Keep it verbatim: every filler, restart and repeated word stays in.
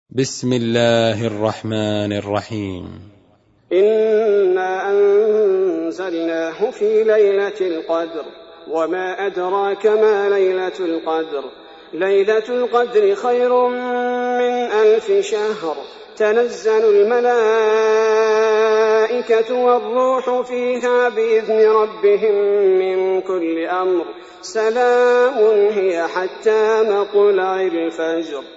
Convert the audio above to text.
بسم الله الرحمن الرحيم. إنا أنزلناه في ليلة القدر وما أدراك ما ليلة القدر ليلة القدر خير من ألف شهر تنزل الملائكة والروح فيها بإذن ربهم من كل أمر سلام هي حتى مطلع الفجر.